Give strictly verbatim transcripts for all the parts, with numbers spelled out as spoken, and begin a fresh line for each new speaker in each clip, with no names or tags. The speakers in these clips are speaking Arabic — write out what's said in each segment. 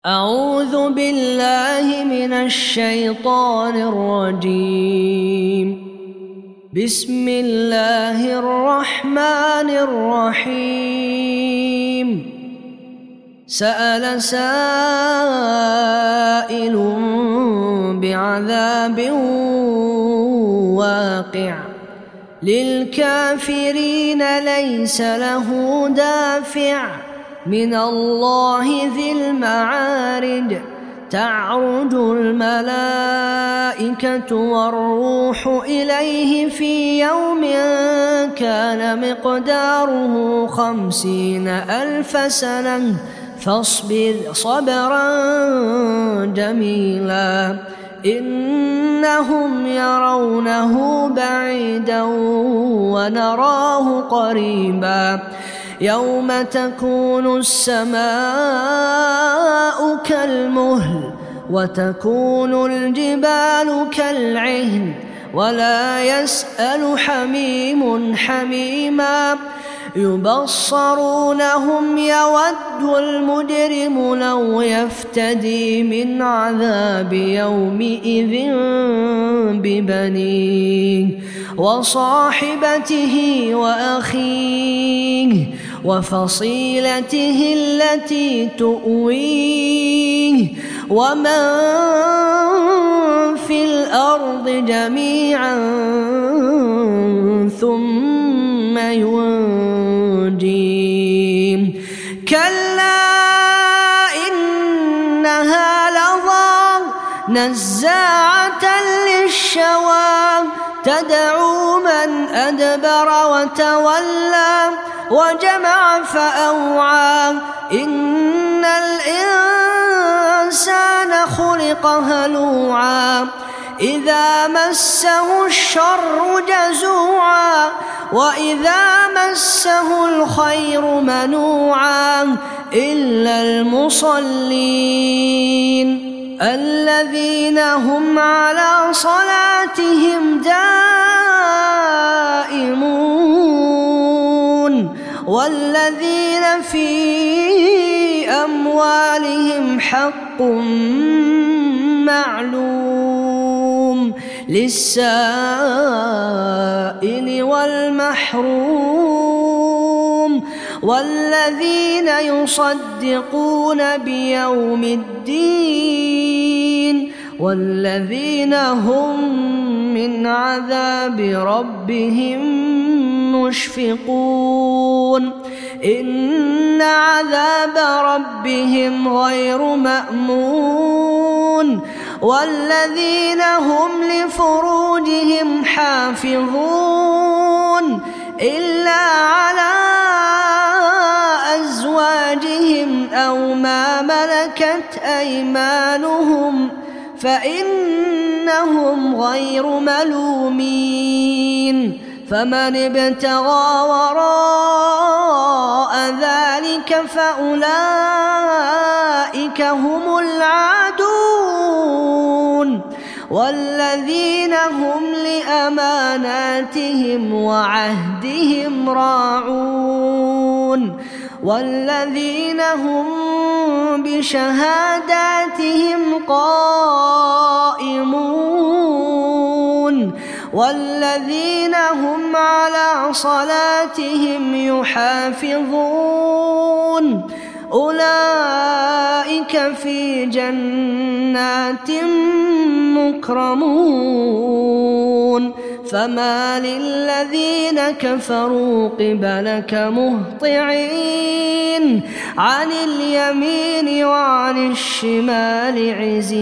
أعوذ بالله من الشيطان الرجيم. بسم الله الرحمن الرحيم. سأل سائل بعذاب واقع للكافرين ليس له دافع من الله ذي المعارج. تعرج الملائكة والروح إليه في يوم كان مقداره خمسين ألف سنة فاصبر صبرا جميلا إنهم يرونه بعيدا ونراه قريبا. يوم تكون السماء كالمهل وتكون الجبال كالعهن ولا يسأل حميم حميما. يبصرونهم يود المجرم لو يفتدي من عذاب يومئذ ببنيه وصاحبته وأخيه وفصيلته التي تؤويه ومن في الأرض جميعا ثم ينجيه. كلا إنها لظى نزاعة للشوى تدعو من أدبر وتولى وجمع فأوعى. إن الإنسان خلق هلوعا إذا مسه الشر جزوعا وإذا مسه الخير منوعا إلا المصلين الذين هم على صلاتهم دائمون والذين في أموالهم حق معلوم للسائل والمحروم والذين يصدقون بيوم الدين والذين هم من عذاب ربهم مشفقون. إن عذاب ربهم غير مأمون والذين هم لفروجهم حافظون إلا على أزواجهم أو ما ملكت أيمانهم فإنهم غير ملومين. فمن ابتغى وراء ذلك فأولئك هم العادون والذين هم لأماناتهم وعهدهم راعون والذين هم بشهاداتهم قائمون والذين هم على صلاتهم يحافظون أولئك في جنات مكرمون. فما للذين كفروا قبلك مهطعين عن اليمين وعن الشمال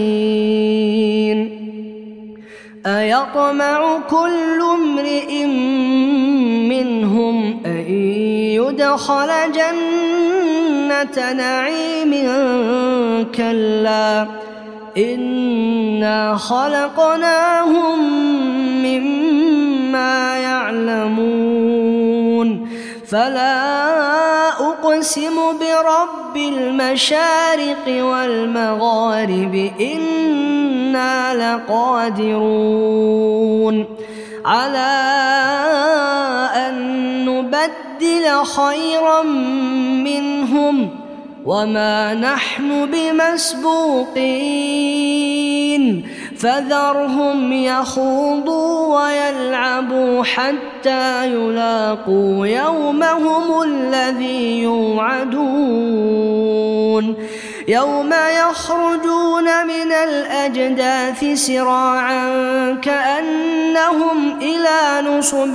عزين. أيطمع كل امرئ منهم أن يدخل جنة نعيم كلا إنا خلقناهم مما يعلمون. فلا أقسم برب المشارق والمغارب إنا لقادرون على أن نبدل خيرا منهم وما نحن بمسبوقين فذرهم يخوضوا ويلعبوا حتى يلاقوا يومهم الذي يوعدون يوم يخرجون من الأجداث سراعا كأنهم إلى نصب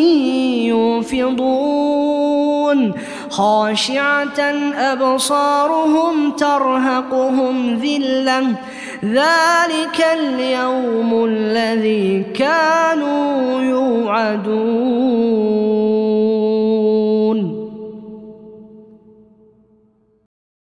يوفضون خاشعة أبصارهم ترهقهم ذلة ذلك اليوم الذي كانوا يوعدون.